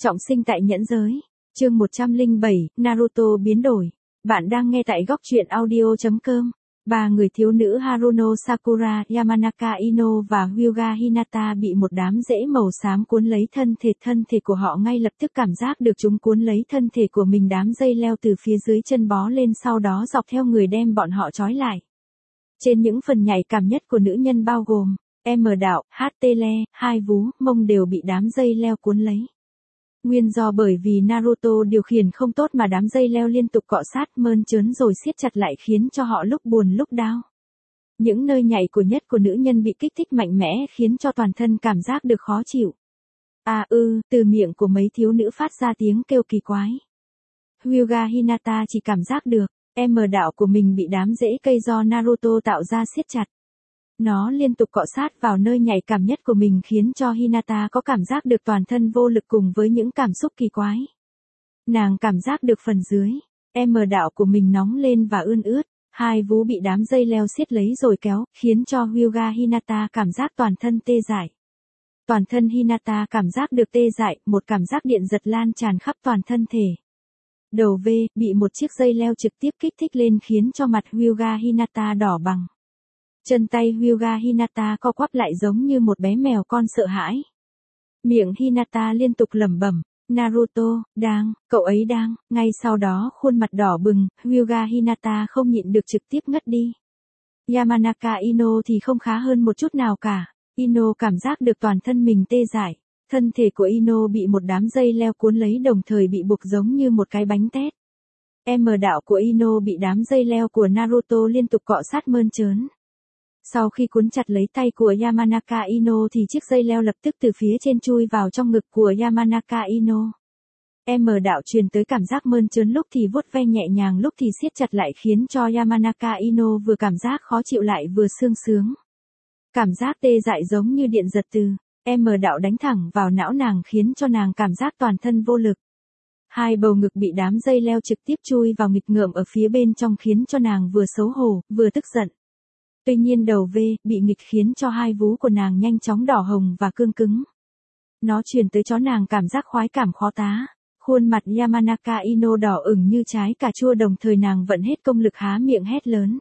Trọng sinh tại nhẫn giới. Chương 107, Naruto biến đổi. Bạn đang nghe tại góc truyện audio.com. Ba người thiếu nữ Haruno Sakura, Yamanaka Ino và Hyuga Hinata bị một đám rễ màu xám cuốn lấy thân thể của họ ngay lập tức cảm giác được chúng cuốn lấy thân thể của mình, đám dây leo từ phía dưới chân bó lên sau đó dọc theo người đem bọn họ trói lại. Trên những phần nhạy cảm nhất của nữ nhân bao gồm M đạo, HT le, hai vú, mông đều bị đám dây leo cuốn lấy. Nguyên do bởi vì Naruto điều khiển không tốt mà đám dây leo liên tục cọ sát mơn trớn rồi siết chặt lại khiến cho họ lúc buồn lúc đau. Những nơi nhạy nhất của nữ nhân bị kích thích mạnh mẽ khiến cho toàn thân cảm giác được khó chịu. Từ miệng của mấy thiếu nữ phát ra tiếng kêu kỳ quái. Hyuga Hinata chỉ cảm giác được, M đạo của mình bị đám rễ cây do Naruto tạo ra siết chặt. Nó liên tục cọ sát vào nơi nhạy cảm nhất của mình khiến cho Hinata có cảm giác được toàn thân vô lực cùng với những cảm xúc kỳ quái. Nàng cảm giác được phần dưới, M đạo của mình nóng lên và ươn ướt, hai vú bị đám dây leo siết lấy rồi kéo, khiến cho Hyuga Hinata cảm giác toàn thân tê dại. Toàn thân Hinata cảm giác được tê dại, một cảm giác điện giật lan tràn khắp toàn thân thể. Đầu V, bị một chiếc dây leo trực tiếp kích thích lên khiến cho mặt Hyuga Hinata đỏ bừng. Chân tay Hyuga Hinata co quắp lại giống như một bé mèo con sợ hãi. Miệng Hinata liên tục lẩm bẩm, Naruto, cậu ấy đang, ngay sau đó khuôn mặt đỏ bừng, Hyuga Hinata không nhịn được trực tiếp ngất đi. Yamanaka Ino thì không khá hơn một chút nào cả, Ino cảm giác được toàn thân mình tê dại, thân thể của Ino bị một đám dây leo cuốn lấy đồng thời bị buộc giống như một cái bánh tét. M đạo của Ino bị đám dây leo của Naruto liên tục cọ sát mơn trớn. Sau khi cuốn chặt lấy tay của Yamanaka Ino thì chiếc dây leo lập tức từ phía trên chui vào trong ngực của Yamanaka Ino. M đạo truyền tới cảm giác mơn trớn lúc thì vuốt ve nhẹ nhàng lúc thì siết chặt lại khiến cho Yamanaka Ino vừa cảm giác khó chịu lại vừa sương sướng. Cảm giác tê dại giống như điện giật từ M đạo đánh thẳng vào não nàng khiến cho nàng cảm giác toàn thân vô lực. Hai bầu ngực bị đám dây leo trực tiếp chui vào nghịch ngợm ở phía bên trong khiến cho nàng vừa xấu hổ, vừa tức giận. Tuy nhiên đầu V, bị nghịch khiến cho hai vú của nàng nhanh chóng đỏ hồng và cương cứng. Nó truyền tới cho nàng cảm giác khoái cảm khó tá. Khuôn mặt Yamanaka Ino đỏ ửng như trái cà chua đồng thời nàng vận hết công lực há miệng hét lớn.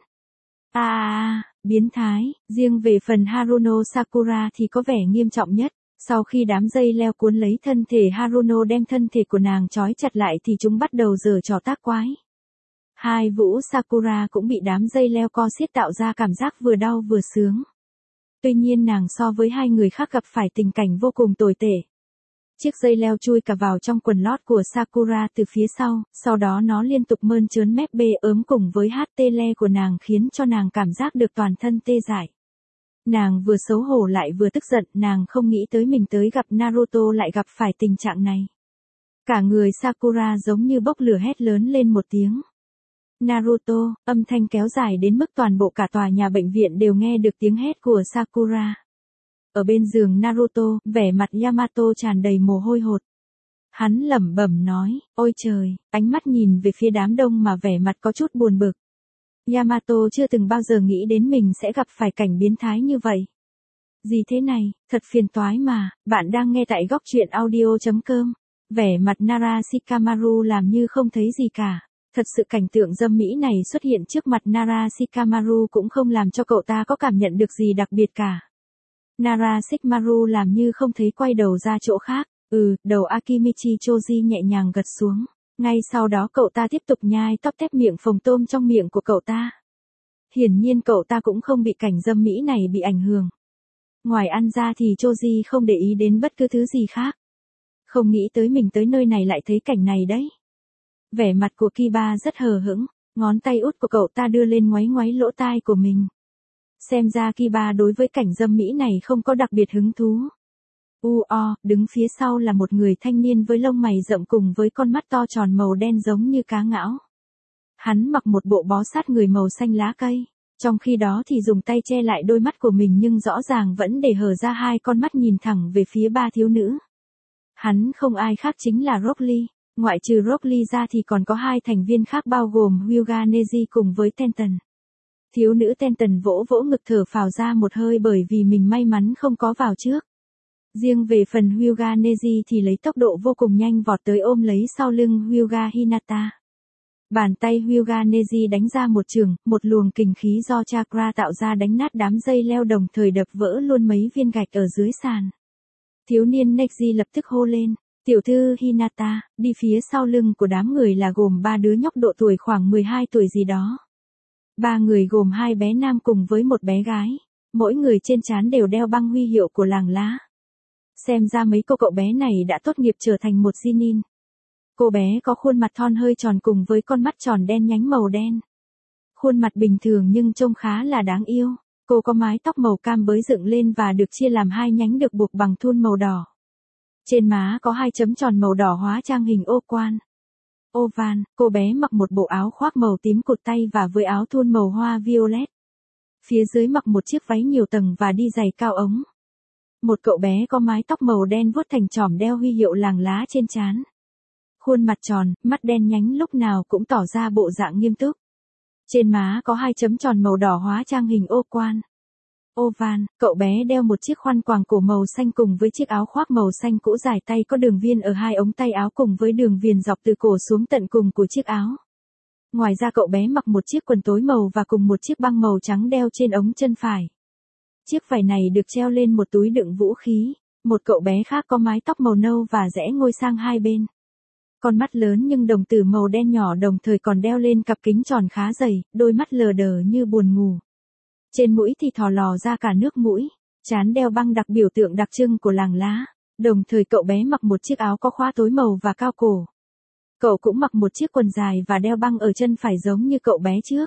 Biến thái, riêng về phần Haruno Sakura thì có vẻ nghiêm trọng nhất. Sau khi đám dây leo cuốn lấy thân thể Haruno đem thân thể của nàng trói chặt lại thì chúng bắt đầu giở trò tác quái. Hai vú Sakura cũng bị đám dây leo co siết tạo ra cảm giác vừa đau vừa sướng. Tuy nhiên nàng so với hai người khác gặp phải tình cảnh vô cùng tồi tệ. Chiếc dây leo chui cả vào trong quần lót của Sakura từ phía sau đó nó liên tục mơn trớn mép bê ớm cùng với HT le của nàng khiến cho nàng cảm giác được toàn thân tê dại. Nàng vừa xấu hổ lại vừa tức giận, nàng không nghĩ tới mình tới gặp Naruto lại gặp phải tình trạng này. Cả người Sakura giống như bốc lửa hét lớn lên một tiếng. Naruto, âm thanh kéo dài đến mức toàn bộ cả tòa nhà bệnh viện đều nghe được tiếng hét của Sakura. Ở bên giường Naruto, vẻ mặt Yamato tràn đầy mồ hôi hột. Hắn lẩm bẩm nói, ôi trời, ánh mắt nhìn về phía đám đông mà vẻ mặt có chút buồn bực. Yamato chưa từng bao giờ nghĩ đến mình sẽ gặp phải cảnh biến thái như vậy. Gì thế này, thật phiền toái mà, bạn đang nghe tại góc truyện audio.com. Vẻ mặt Nara Shikamaru làm như không thấy gì cả. Thật sự cảnh tượng dâm mỹ này xuất hiện trước mặt Nara Shikamaru cũng không làm cho cậu ta có cảm nhận được gì đặc biệt cả. Nara Shikamaru làm như không thấy quay đầu ra chỗ khác. Đầu Akimichi Choji nhẹ nhàng gật xuống. Ngay sau đó cậu ta tiếp tục nhai tóp tép miệng phồng tôm trong miệng của cậu ta. Hiển nhiên cậu ta cũng không bị cảnh dâm mỹ này bị ảnh hưởng. Ngoài ăn ra thì Choji không để ý đến bất cứ thứ gì khác. Không nghĩ tới mình tới nơi này lại thấy cảnh này đấy. Vẻ mặt của Kiba rất hờ hững, ngón tay út của cậu ta đưa lên ngoáy ngoáy lỗ tai của mình. Xem ra Kiba đối với cảnh dâm mỹ này không có đặc biệt hứng thú. Đứng phía sau là một người thanh niên với lông mày rậm cùng với con mắt to tròn màu đen giống như cá ngão. Hắn mặc một bộ bó sát người màu xanh lá cây, trong khi đó thì dùng tay che lại đôi mắt của mình nhưng rõ ràng vẫn để hở ra hai con mắt nhìn thẳng về phía ba thiếu nữ. Hắn không ai khác chính là Rock Lee. Ngoại trừ Rock Lee ra thì còn có hai thành viên khác bao gồm Hyuga Neji cùng với Tenten. Thiếu nữ Tenten vỗ vỗ ngực thở phào ra một hơi bởi vì mình may mắn không có vào trước. Riêng về phần Hyuga Neji thì lấy tốc độ vô cùng nhanh vọt tới ôm lấy sau lưng Hyuga Hinata. Bàn tay Hyuga Neji đánh ra một trường, một luồng kình khí do chakra tạo ra đánh nát đám dây leo đồng thời đập vỡ luôn mấy viên gạch ở dưới sàn. Thiếu niên Neji lập tức hô lên, tiểu thư Hinata, đi phía sau lưng của đám người là gồm 3 đứa nhóc độ tuổi khoảng 12 tuổi gì đó. 3 người gồm 2 bé nam cùng với một bé gái, mỗi người trên trán đều đeo băng huy hiệu của làng lá. Xem ra mấy cậu bé này đã tốt nghiệp trở thành một Genin. Cô bé có khuôn mặt thon hơi tròn cùng với con mắt tròn đen nhánh màu đen. Khuôn mặt bình thường nhưng trông khá là đáng yêu. Cô có mái tóc màu cam bới dựng lên và được chia làm 2 nhánh được buộc bằng thun màu đỏ. Trên má có 2 chấm tròn màu đỏ hóa trang hình ô quan. Oval, cô bé mặc một bộ áo khoác màu tím cụt tay và với áo thun màu hoa violet. Phía dưới mặc một chiếc váy nhiều tầng và đi giày cao ống. Một cậu bé có mái tóc màu đen vuốt thành chòm đeo huy hiệu làng lá trên trán. Khuôn mặt tròn, mắt đen nhánh lúc nào cũng tỏ ra bộ dạng nghiêm túc. Trên má có 2 chấm tròn màu đỏ hóa trang hình ô quan. Oval, cậu bé đeo một chiếc khoan quàng cổ màu xanh cùng với chiếc áo khoác màu xanh cũ dài tay có đường viền ở 2 ống tay áo cùng với đường viền dọc từ cổ xuống tận cùng của chiếc áo. Ngoài ra cậu bé mặc một chiếc quần tối màu và cùng một chiếc băng màu trắng đeo trên ống chân phải. Chiếc vải này được treo lên một túi đựng vũ khí. Một cậu bé khác có mái tóc màu nâu và rẽ ngôi sang hai bên. Con mắt lớn nhưng đồng tử màu đen nhỏ đồng thời còn đeo lên cặp kính tròn khá dày, đôi mắt lờ đờ như buồn ngủ. Trên mũi thì thò lò ra cả nước mũi, trán đeo băng đặc biểu tượng đặc trưng của làng lá. Đồng thời cậu bé mặc một chiếc áo có khóa tối màu và cao cổ. Cậu cũng mặc một chiếc quần dài và đeo băng ở chân phải giống như cậu bé trước.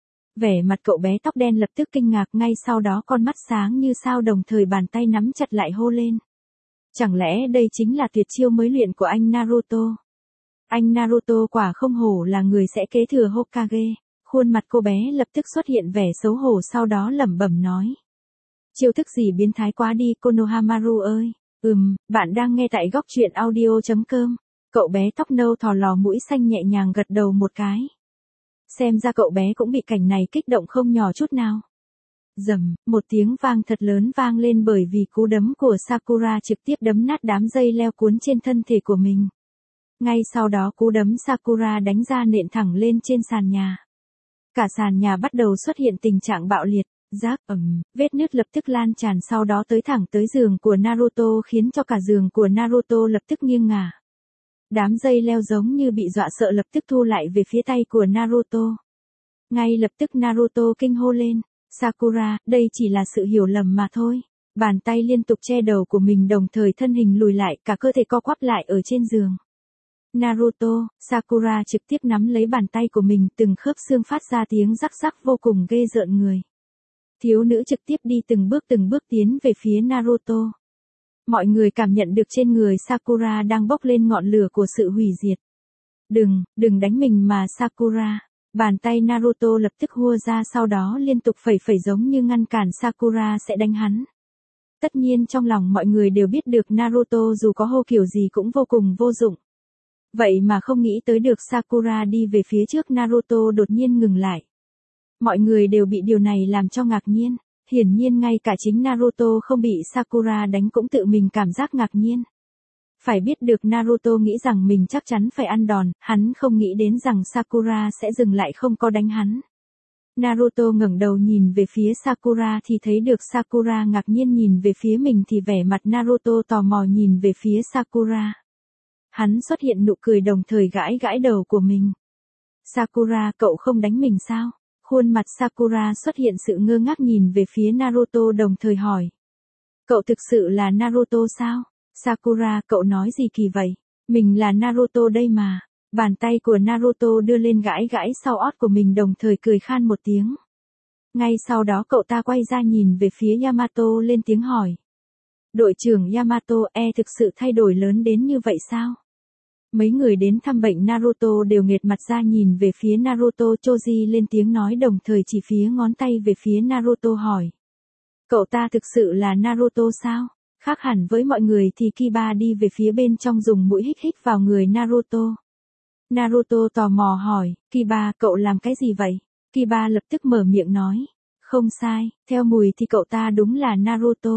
Vẻ mặt cậu bé tóc đen lập tức kinh ngạc, ngay sau đó con mắt sáng như sao đồng thời bàn tay nắm chặt lại hô lên. Chẳng lẽ đây chính là tuyệt chiêu mới luyện của anh Naruto? Anh Naruto quả không hổ là người sẽ kế thừa Hokage. Khuôn mặt cô bé lập tức xuất hiện vẻ xấu hổ, sau đó lẩm bẩm nói. Chiêu thức gì biến thái quá đi Konohamaru ơi. Bạn đang nghe tại góc truyện audio.com. Cậu bé tóc nâu thò lò mũi xanh nhẹ nhàng gật đầu một cái. Xem ra cậu bé cũng bị cảnh này kích động không nhỏ chút nào. Rầm, một tiếng vang thật lớn vang lên bởi vì cú đấm của Sakura trực tiếp đấm nát đám dây leo cuốn trên thân thể của mình. Ngay sau đó cú đấm Sakura đánh ra nện thẳng lên trên sàn nhà. Cả sàn nhà bắt đầu xuất hiện tình trạng bạo liệt, rác vết nứt lập tức lan tràn sau đó tới thẳng tới giường của Naruto khiến cho cả giường của Naruto lập tức nghiêng ngả. Đám dây leo giống như bị dọa sợ lập tức thu lại về phía tay của Naruto. Ngay lập tức Naruto kinh hô lên, Sakura, đây chỉ là sự hiểu lầm mà thôi. Bàn tay liên tục che đầu của mình đồng thời thân hình lùi lại, cả cơ thể co quắp lại ở trên giường. Naruto, Sakura trực tiếp nắm lấy bàn tay của mình, từng khớp xương phát ra tiếng rắc rắc vô cùng ghê rợn người. Thiếu nữ trực tiếp đi từng bước tiến về phía Naruto. Mọi người cảm nhận được trên người Sakura đang bốc lên ngọn lửa của sự hủy diệt. Đừng đánh mình mà Sakura. Bàn tay Naruto lập tức hua ra, sau đó liên tục phẩy giống như ngăn cản Sakura sẽ đánh hắn. Tất nhiên trong lòng mọi người đều biết được Naruto dù có hô kiểu gì cũng vô cùng vô dụng. Vậy mà không nghĩ tới được Sakura đi về phía trước Naruto đột nhiên ngừng lại. Mọi người đều bị điều này làm cho ngạc nhiên. Hiển nhiên ngay cả chính Naruto không bị Sakura đánh cũng tự mình cảm giác ngạc nhiên. Phải biết được Naruto nghĩ rằng mình chắc chắn phải ăn đòn, hắn không nghĩ đến rằng Sakura sẽ dừng lại không có đánh hắn. Naruto ngẩng đầu nhìn về phía Sakura thì thấy được Sakura ngạc nhiên nhìn về phía mình thì vẻ mặt Naruto tò mò nhìn về phía Sakura. Hắn xuất hiện nụ cười đồng thời gãi gãi đầu của mình. Sakura, cậu không đánh mình sao? Khuôn mặt Sakura xuất hiện sự ngơ ngác nhìn về phía Naruto đồng thời hỏi. Cậu thực sự là Naruto sao? Sakura, cậu nói gì kỳ vậy? Mình là Naruto đây mà. Bàn tay của Naruto đưa lên gãi gãi sau ót của mình đồng thời cười khan một tiếng. Ngay sau đó cậu ta quay ra nhìn về phía Yamato lên tiếng hỏi. Đội trưởng Yamato, thực sự thay đổi lớn đến như vậy sao? Mấy người đến thăm bệnh Naruto đều nghệt mặt ra nhìn về phía Naruto. Choji lên tiếng nói đồng thời chỉ phía ngón tay về phía Naruto hỏi. Cậu ta thực sự là Naruto sao? Khác hẳn với mọi người thì Kiba đi về phía bên trong dùng mũi hít vào người Naruto. Naruto tò mò hỏi, Kiba, cậu làm cái gì vậy? Kiba lập tức mở miệng nói. Không sai, theo mùi thì cậu ta đúng là Naruto.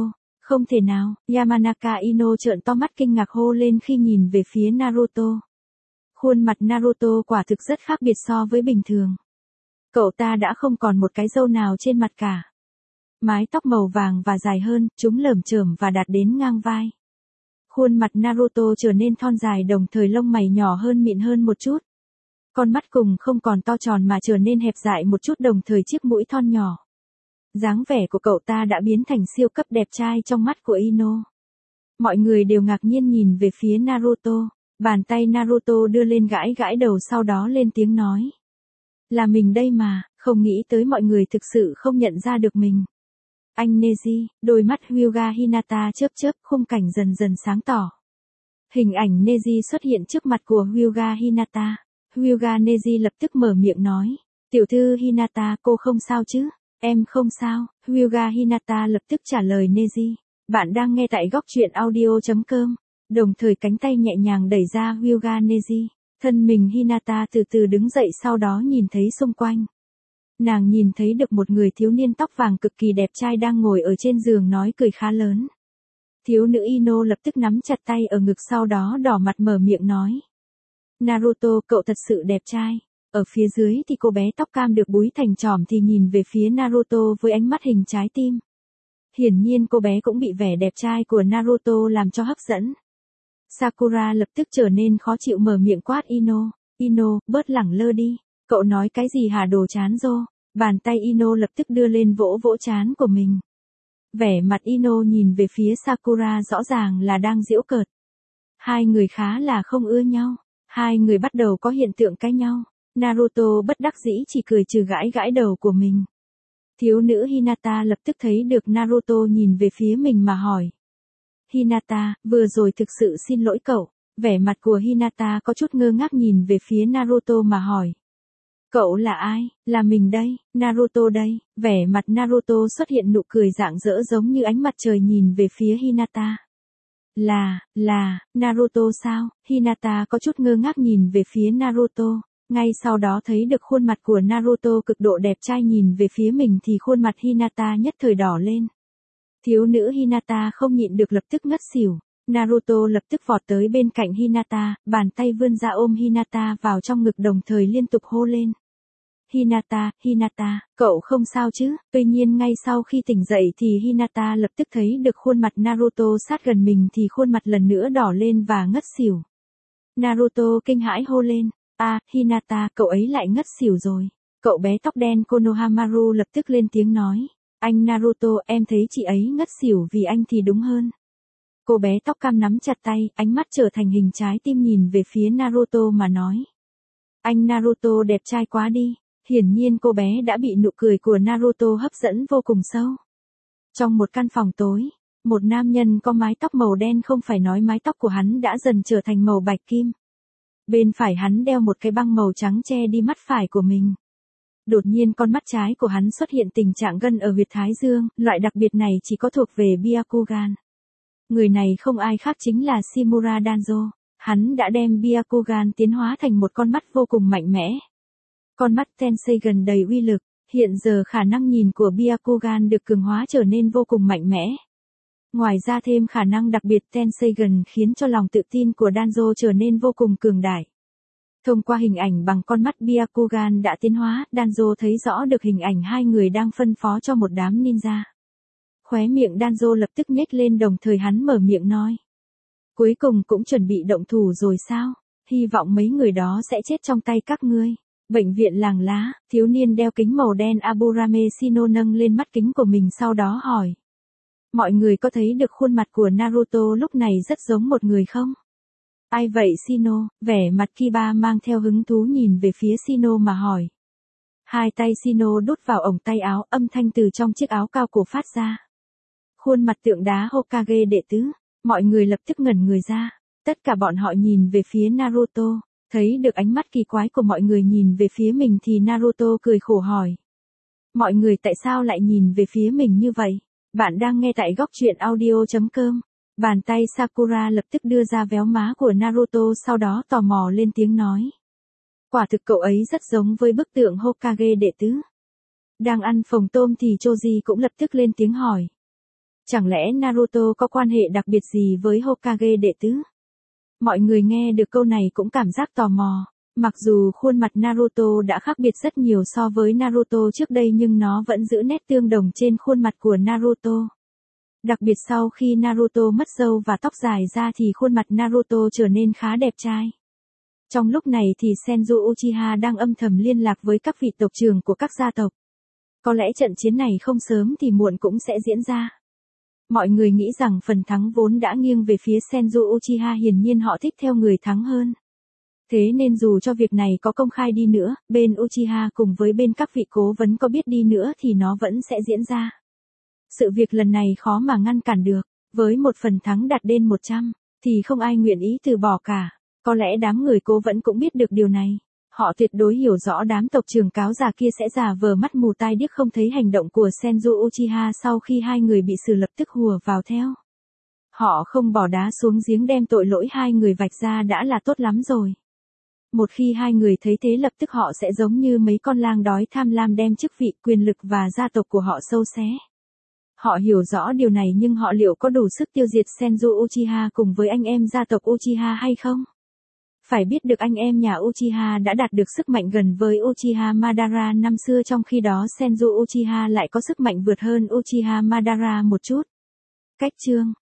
Không thể nào, Yamanaka Ino trợn to mắt kinh ngạc hô lên khi nhìn về phía Naruto. Khuôn mặt Naruto quả thực rất khác biệt so với bình thường. Cậu ta đã không còn một cái râu nào trên mặt cả. Mái tóc màu vàng và dài hơn, chúng lởm chởm và đạt đến ngang vai. Khuôn mặt Naruto trở nên thon dài đồng thời lông mày nhỏ hơn mịn hơn một chút. Con mắt cùng không còn to tròn mà trở nên hẹp dại một chút đồng thời chiếc mũi thon nhỏ. Dáng vẻ của cậu ta đã biến thành siêu cấp đẹp trai trong mắt của Ino. Mọi người đều ngạc nhiên nhìn về phía Naruto. Bàn tay Naruto đưa lên gãi gãi đầu sau đó lên tiếng nói. Là mình đây mà, không nghĩ tới mọi người thực sự không nhận ra được mình. Anh Neji, đôi mắt Hyuga Hinata chớp chớp, khung cảnh dần dần sáng tỏ. Hình ảnh Neji xuất hiện trước mặt của Hyuga Hinata. Hyuga Neji lập tức mở miệng nói. Tiểu thư Hinata, cô không sao chứ? Em không sao, Hyuga Hinata lập tức trả lời Neji. Bạn đang nghe tại góc truyện audio.com. Đồng thời cánh tay nhẹ nhàng đẩy ra Hyuga Neji. Thân mình Hinata từ từ đứng dậy sau đó nhìn thấy xung quanh. Nàng nhìn thấy được một người thiếu niên tóc vàng cực kỳ đẹp trai đang ngồi ở trên giường nói cười khá lớn. Thiếu nữ Ino lập tức nắm chặt tay ở ngực sau đó đỏ mặt mở miệng nói. Naruto, cậu thật sự đẹp trai. Ở phía dưới thì cô bé tóc cam được búi thành chòm thì nhìn về phía Naruto với ánh mắt hình trái tim. Hiển nhiên cô bé cũng bị vẻ đẹp trai của Naruto làm cho hấp dẫn. Sakura lập tức trở nên khó chịu mở miệng quát Ino. Ino, bớt lẳng lơ đi. Cậu nói cái gì hả đồ chán rô? Bàn tay Ino lập tức đưa lên vỗ vỗ trán của mình. Vẻ mặt Ino nhìn về phía Sakura rõ ràng là đang giễu cợt. Hai người khá là không ưa nhau. Hai người bắt đầu có hiện tượng cãi nhau. Naruto bất đắc dĩ chỉ cười trừ gãi gãi đầu của mình. Thiếu nữ Hinata lập tức thấy được Naruto nhìn về phía mình mà hỏi. Hinata, vừa rồi thực sự xin lỗi cậu. Vẻ mặt của Hinata có chút ngơ ngác nhìn về phía Naruto mà hỏi. Cậu là ai? Là mình đây, Naruto đây. Vẻ mặt Naruto xuất hiện nụ cười rạng rỡ giống như ánh mặt trời nhìn về phía Hinata. Là, Naruto sao? Hinata có chút ngơ ngác nhìn về phía Naruto. Ngay sau đó thấy được khuôn mặt của Naruto cực độ đẹp trai nhìn về phía mình thì khuôn mặt Hinata nhất thời đỏ lên. Thiếu nữ Hinata không nhịn được lập tức ngất xỉu. Naruto lập tức vọt tới bên cạnh Hinata, bàn tay vươn ra ôm Hinata vào trong ngực đồng thời liên tục hô lên. Hinata, cậu không sao chứ? Tuy nhiên ngay sau khi tỉnh dậy thì Hinata lập tức thấy được khuôn mặt Naruto sát gần mình thì khuôn mặt lần nữa đỏ lên và ngất xỉu. Naruto kinh hãi hô lên. Hinata, cậu ấy lại ngất xỉu rồi. Cậu bé tóc đen Konohamaru lập tức lên tiếng nói. Anh Naruto, em thấy chị ấy ngất xỉu vì anh thì đúng hơn. Cô bé tóc cam nắm chặt tay, ánh mắt trở thành hình trái tim nhìn về phía Naruto mà nói. Anh Naruto đẹp trai quá đi. Hiển nhiên cô bé đã bị nụ cười của Naruto hấp dẫn vô cùng sâu. Trong một căn phòng tối, một nam nhân có mái tóc màu đen không phải nói mái tóc của hắn đã dần trở thành màu bạch kim. Bên phải hắn đeo một cái băng màu trắng che đi mắt phải của mình. Đột nhiên con mắt trái của hắn xuất hiện tình trạng gân ở huyệt thái dương, loại đặc biệt này chỉ có thuộc về Byakugan. Người này không ai khác chính là Shimura Danzo. Hắn đã đem Byakugan tiến hóa thành một con mắt vô cùng mạnh mẽ. Con mắt Tensei gần đầy uy lực, hiện giờ khả năng nhìn của Byakugan được cường hóa trở nên vô cùng mạnh mẽ. Ngoài ra thêm khả năng đặc biệt Tensei gần khiến cho lòng tự tin của Danzo trở nên vô cùng cường đại. Thông qua hình ảnh bằng con mắt Byakugan đã tiến hóa, Danzo thấy rõ được hình ảnh hai người đang phân phó cho một đám ninja. Khóe miệng Danzo lập tức nhếch lên đồng thời hắn mở miệng nói. Cuối cùng cũng chuẩn bị động thủ rồi sao? Hy vọng mấy người đó sẽ chết trong tay các ngươi. Bệnh viện làng lá, thiếu niên đeo kính màu đen Aburame Shino nâng lên mắt kính của mình sau đó hỏi. Mọi người có thấy được khuôn mặt của Naruto lúc này rất giống một người không? Ai vậy Shino? Vẻ mặt Kiba mang theo hứng thú nhìn về phía Shino mà hỏi. Hai tay Shino đút vào ống tay áo, âm thanh từ trong chiếc áo cao cổ phát ra. Khuôn mặt tượng đá Hokage đệ tứ, mọi người lập tức ngẩn người ra. Tất cả bọn họ nhìn về phía Naruto, thấy được ánh mắt kỳ quái của mọi người nhìn về phía mình thì Naruto cười khổ hỏi. Mọi người tại sao lại nhìn về phía mình như vậy? Bạn đang nghe tại góc truyện audio.com. Bàn tay Sakura lập tức đưa ra véo má của Naruto sau đó tò mò lên tiếng nói. Quả thực cậu ấy rất giống với bức tượng Hokage đệ tứ. Đang ăn phồng tôm thì Choji cũng lập tức lên tiếng hỏi. Chẳng lẽ Naruto có quan hệ đặc biệt gì với Hokage đệ tứ? Mọi người nghe được câu này cũng cảm giác tò mò. Mặc dù khuôn mặt Naruto đã khác biệt rất nhiều so với Naruto trước đây nhưng nó vẫn giữ nét tương đồng trên khuôn mặt của Naruto. Đặc biệt sau khi Naruto mất râu và tóc dài ra thì khuôn mặt Naruto trở nên khá đẹp trai. Trong lúc này thì Senju Uchiha đang âm thầm liên lạc với các vị tộc trưởng của các gia tộc. Có lẽ trận chiến này không sớm thì muộn cũng sẽ diễn ra. Mọi người nghĩ rằng phần thắng vốn đã nghiêng về phía Senju Uchiha, hiển nhiên họ thích theo người thắng hơn. Thế nên dù cho việc này có công khai đi nữa, bên Uchiha cùng với bên các vị cố vấn có biết đi nữa thì nó vẫn sẽ diễn ra. Sự việc lần này khó mà ngăn cản được, với một phần thắng đạt đến 100, thì không ai nguyện ý từ bỏ cả. Có lẽ đám người cố vấn cũng biết được điều này. Họ tuyệt đối hiểu rõ đám tộc trưởng cáo già kia sẽ giả vờ mắt mù tai điếc không thấy hành động của Senju Uchiha sau khi hai người bị xử, lập tức hùa vào theo. Họ không bỏ đá xuống giếng đem tội lỗi hai người vạch ra đã là tốt lắm rồi. Một khi hai người thấy thế lập tức họ sẽ giống như mấy con lang đói tham lam đem chức vị, quyền lực và gia tộc của họ xâu xé. Họ hiểu rõ điều này nhưng họ liệu có đủ sức tiêu diệt Senju Uchiha cùng với anh em gia tộc Uchiha hay không? Phải biết được anh em nhà Uchiha đã đạt được sức mạnh gần với Uchiha Madara năm xưa, trong khi đó Senju Uchiha lại có sức mạnh vượt hơn Uchiha Madara một chút. Cách chương